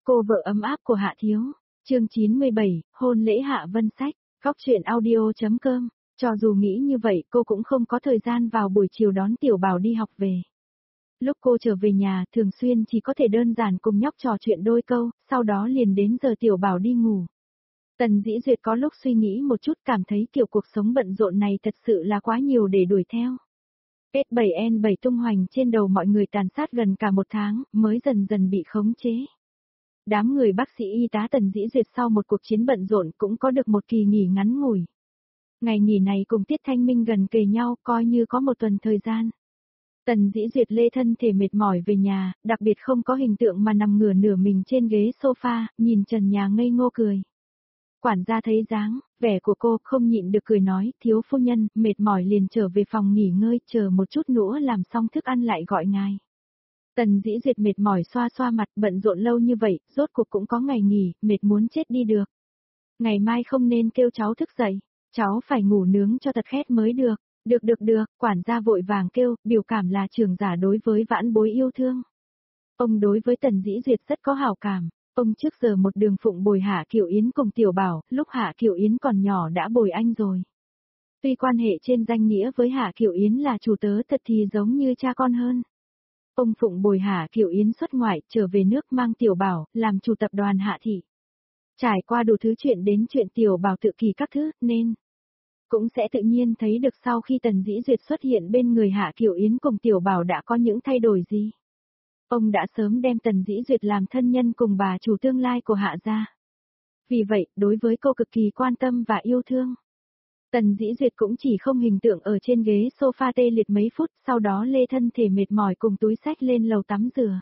Cô vợ ấm áp của Hạ Thiếu. Chương 97, hôn lễ Hạ Vân Sách. Góc truyện audio.com. Cho dù nghĩ như vậy cô cũng không có thời gian vào buổi chiều đón Tiểu Bảo đi học về. Lúc cô trở về nhà thường xuyên chỉ có thể đơn giản cùng nhóc trò chuyện đôi câu, sau đó liền đến giờ Tiểu Bảo đi ngủ. Tần Dĩ Duyệt có lúc suy nghĩ một chút cảm thấy kiểu cuộc sống bận rộn này thật sự là quá nhiều để đuổi theo. S7N7 tung hoành trên đầu mọi người tàn sát gần cả một tháng, mới dần dần bị khống chế. Đám người bác sĩ y tá Tần Dĩ Duyệt sau một cuộc chiến bận rộn cũng có được một kỳ nghỉ ngắn ngủi. Ngày nghỉ này cùng tiết thanh minh gần kề nhau coi như có một tuần thời gian. Tần Dĩ Duyệt lê thân thể mệt mỏi về nhà, đặc biệt không có hình tượng mà nằm ngửa nửa mình trên ghế sofa, nhìn trần nhà ngây ngô cười. Quản gia thấy dáng, vẻ của cô không nhịn được cười nói, thiếu phu nhân, mệt mỏi liền trở về phòng nghỉ ngơi, chờ một chút nữa làm xong thức ăn lại gọi ngài. Tần Dĩ Duyệt mệt mỏi xoa xoa mặt, bận rộn lâu như vậy, rốt cuộc cũng có ngày nghỉ, mệt muốn chết đi được. Ngày mai không nên kêu cháu thức dậy, cháu phải ngủ nướng cho thật khét mới được. Được, quản gia vội vàng kêu, biểu cảm là trưởng giả đối với vãn bối yêu thương. Ông đối với Tần Dĩ Duyệt rất có hảo cảm. Ông trước giờ một đường phụng bồi Hạ Kiều Yến cùng Tiểu Bảo, lúc Hạ Kiều Yến còn nhỏ đã bồi anh rồi. Tuy quan hệ trên danh nghĩa với Hạ Kiều Yến là chủ tớ thật thì giống như cha con hơn. Ông phụng bồi Hạ Kiều Yến xuất ngoại, trở về nước mang Tiểu Bảo, làm chủ tập đoàn Hạ Thị. Trải qua đủ thứ chuyện đến chuyện Tiểu Bảo tự kỷ các thứ, nên cũng sẽ tự nhiên thấy được sau khi Tần Dĩ Duyệt xuất hiện bên người Hạ Kiều Yến cùng Tiểu Bảo đã có những thay đổi gì. Ông đã sớm đem Tần Dĩ Duyệt làm thân nhân cùng bà chủ tương lai của Hạ gia. Vì vậy, đối với cô cực kỳ quan tâm và yêu thương. Tần Dĩ Duyệt cũng chỉ không hình tượng ở trên ghế sofa tê liệt mấy phút, sau đó lê thân thể mệt mỏi cùng túi xách lên lầu tắm rửa.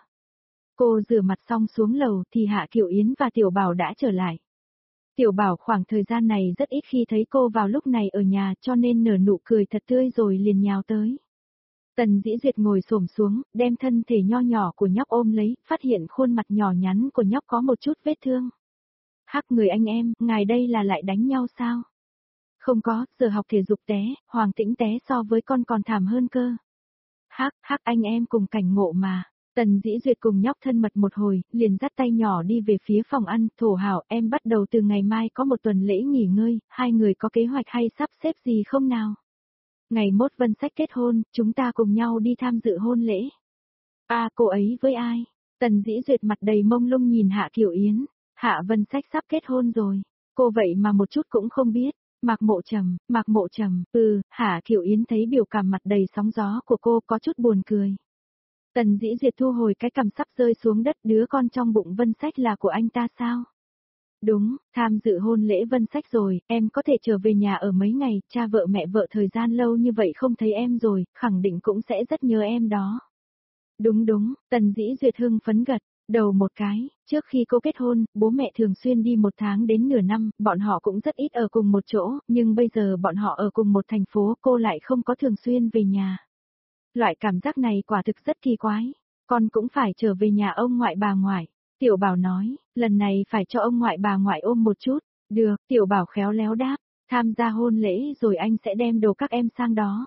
Cô rửa mặt xong xuống lầu thì Hạ Kiều Yến và Tiểu Bảo đã trở lại. Tiểu Bảo khoảng thời gian này rất ít khi thấy cô vào lúc này ở nhà cho nên nở nụ cười thật tươi rồi liền nhào tới. Tần Dĩ Duyệt ngồi xổm xuống, đem thân thể nho nhỏ của nhóc ôm lấy, phát hiện khuôn mặt nhỏ nhắn của nhóc có một chút vết thương. Hắc người anh em, ngài đây là lại đánh nhau sao? Không có, giờ học thể dục té, Hoàng Tĩnh té so với con còn thảm hơn cơ. Hắc anh em cùng cảnh ngộ mà. Tần Dĩ Duyệt cùng nhóc thân mật một hồi, liền dắt tay nhỏ đi về phía phòng ăn, thổ hảo em bắt đầu từ ngày mai có một tuần lễ nghỉ ngơi, hai người có kế hoạch hay sắp xếp gì không nào? Ngày mốt Vân Sách kết hôn, chúng ta cùng nhau đi tham dự hôn lễ. Cô ấy với ai? Tần Dĩ Duyệt mặt đầy mông lung nhìn Hạ Kiều Yến. Hạ Vân Sách sắp kết hôn rồi. Cô vậy mà một chút cũng không biết. Mạc Mộ Trầm, Hạ Kiều Yến thấy biểu cảm mặt đầy sóng gió của cô có chút buồn cười. Tần Dĩ Duyệt thu hồi cái cằm sắp rơi xuống đất, đứa con trong bụng Vân Sách là của anh ta sao? Đúng, tham dự hôn lễ Vân Sách rồi, em có thể trở về nhà ở mấy ngày, cha vợ mẹ vợ thời gian lâu như vậy không thấy em rồi, khẳng định cũng sẽ rất nhớ em đó. Đúng, Tần Dĩ Duyệt hưng phấn gật đầu một cái, trước khi cô kết hôn, bố mẹ thường xuyên đi một tháng đến nửa năm, bọn họ cũng rất ít ở cùng một chỗ, nhưng bây giờ bọn họ ở cùng một thành phố, cô lại không có thường xuyên về nhà. Loại cảm giác này quả thực rất kỳ quái, con cũng phải trở về nhà ông ngoại bà ngoại. Tiểu Bảo nói, lần này phải cho ông ngoại bà ngoại ôm một chút. Được, Tiểu Bảo khéo léo đáp, tham gia hôn lễ rồi anh sẽ đem đồ các em sang đó.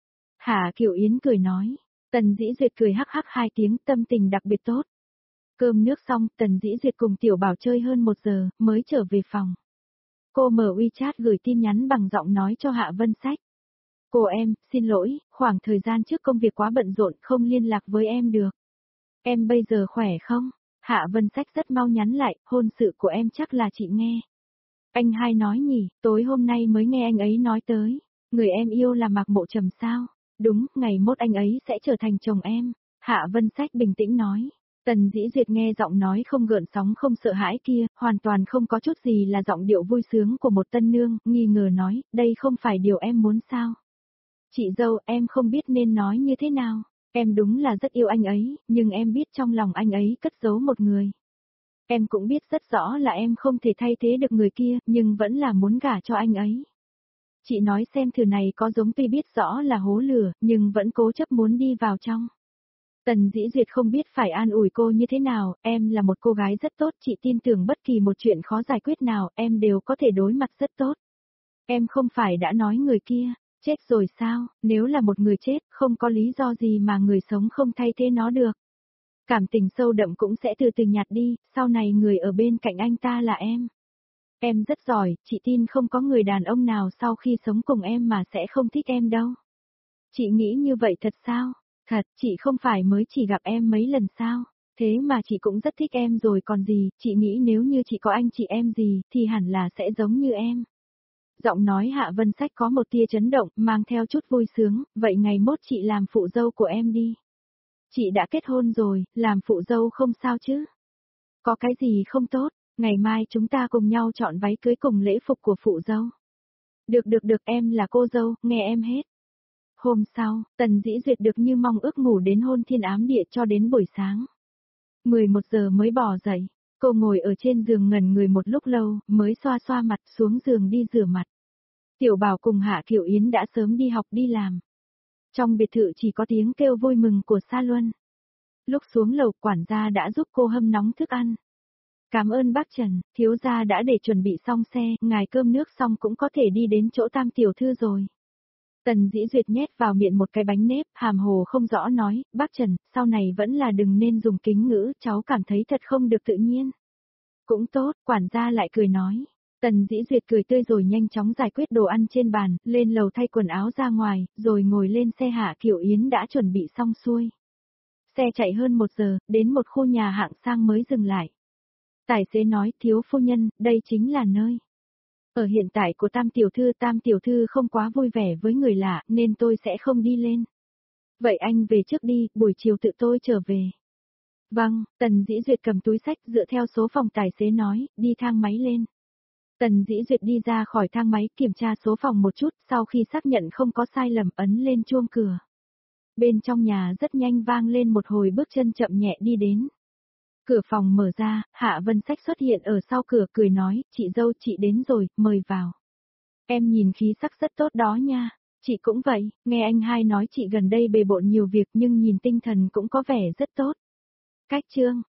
Hạ Kiều Yến cười nói, Tần Dĩ Duyệt cười hắc hắc hai tiếng, tâm tình đặc biệt tốt. Cơm nước xong, Tần Dĩ Duyệt cùng Tiểu Bảo chơi hơn 1 giờ, mới trở về phòng. Cô mở WeChat gửi tin nhắn bằng giọng nói cho Hạ Vân Sách. Cô em, xin lỗi, khoảng thời gian trước công việc quá bận rộn không liên lạc với em được. Em bây giờ khỏe không? Hạ Vân Sách rất mau nhắn lại, hôn sự của em chắc là chị nghe. Anh hai nói nhỉ, tối hôm nay mới nghe anh ấy nói tới. Người em yêu là Mạc Mộ Trầm sao? Đúng, ngày mốt anh ấy sẽ trở thành chồng em. Hạ Vân Sách bình tĩnh nói. Tần Dĩ Duyệt nghe giọng nói không gợn sóng không sợ hãi kia, hoàn toàn không có chút gì là giọng điệu vui sướng của một tân nương, nghi ngờ nói, đây không phải điều em muốn sao? Chị dâu, em không biết nên nói như thế nào. Em đúng là rất yêu anh ấy, nhưng em biết trong lòng anh ấy cất giấu một người. Em cũng biết rất rõ là em không thể thay thế được người kia, nhưng vẫn là muốn gả cho anh ấy. Chị nói xem thử này có giống tuy biết rõ là hố lửa, nhưng vẫn cố chấp muốn đi vào trong. Tần Dĩ Duyệt không biết phải an ủi cô như thế nào, em là một cô gái rất tốt, chị tin tưởng bất kỳ một chuyện khó giải quyết nào, em đều có thể đối mặt rất tốt. Em không phải đã nói người kia, chết rồi sao, nếu là một người chết, không có lý do gì mà người sống không thay thế nó được. Cảm tình sâu đậm cũng sẽ từ từ nhạt đi, sau này người ở bên cạnh anh ta là em. Em rất giỏi, chị tin không có người đàn ông nào sau khi sống cùng em mà sẽ không thích em đâu. Chị nghĩ như vậy thật sao? Thật, chị không phải mới chỉ gặp em mấy lần sao? Thế mà chị cũng rất thích em rồi còn gì, chị nghĩ nếu như chị có anh chị em gì, thì hẳn là sẽ giống như em. Giọng nói Hạ Vân Sách có một tia chấn động, mang theo chút vui sướng, vậy ngày mốt chị làm phụ dâu của em đi. Chị đã kết hôn rồi, làm phụ dâu không sao chứ? Có cái gì không tốt, ngày mai chúng ta cùng nhau chọn váy cưới cùng lễ phục của phụ dâu. Được em là cô dâu, nghe em hết. Hôm sau, Tần Dĩ Duyệt được như mong ước ngủ đến hôn thiên ám địa cho đến buổi sáng. 11 giờ mới bỏ dậy, cô ngồi ở trên giường ngẩn người một lúc lâu, mới xoa xoa mặt xuống giường đi rửa mặt. Tiểu Bảo cùng Hạ Kiều Yến đã sớm đi học đi làm. Trong biệt thự chỉ có tiếng kêu vui mừng của Sa Luân. Lúc xuống lầu quản gia đã giúp cô hâm nóng thức ăn. Cảm ơn bác Trần, thiếu gia đã để chuẩn bị xong xe, ngài cơm nước xong cũng có thể đi đến chỗ Tam tiểu thư rồi. Tần Dĩ Duyệt nhét vào miệng một cái bánh nếp, hàm hồ không rõ nói, bác Trần, sau này vẫn là đừng nên dùng kính ngữ, cháu cảm thấy thật không được tự nhiên. Cũng tốt, quản gia lại cười nói. Tần Dĩ Duyệt cười tươi rồi nhanh chóng giải quyết đồ ăn trên bàn, lên lầu thay quần áo ra ngoài, rồi ngồi lên xe Hạ Kiều Yến đã chuẩn bị xong xuôi. Xe chạy hơn 1 giờ, đến một khu nhà hạng sang mới dừng lại. Tài xế nói, thiếu phu nhân, đây chính là nơi. Ở hiện tại của Tam tiểu thư không quá vui vẻ với người lạ, nên tôi sẽ không đi lên. Vậy anh về trước đi, buổi chiều tự tôi trở về. Vâng, Tần Dĩ Duyệt cầm túi sách dựa theo số phòng tài xế nói, đi thang máy lên. Tần Dĩ Duyệt đi ra khỏi thang máy kiểm tra số phòng một chút, sau khi xác nhận không có sai lầm ấn lên chuông cửa. Bên trong nhà rất nhanh vang lên một hồi bước chân chậm nhẹ đi đến. Cửa phòng mở ra, Hạ Vân Sách xuất hiện ở sau cửa cười nói, chị dâu chị đến rồi, mời vào. Em nhìn khí sắc rất tốt đó nha, chị cũng vậy, nghe anh hai nói chị gần đây bề bộn nhiều việc nhưng nhìn tinh thần cũng có vẻ rất tốt. Cách chương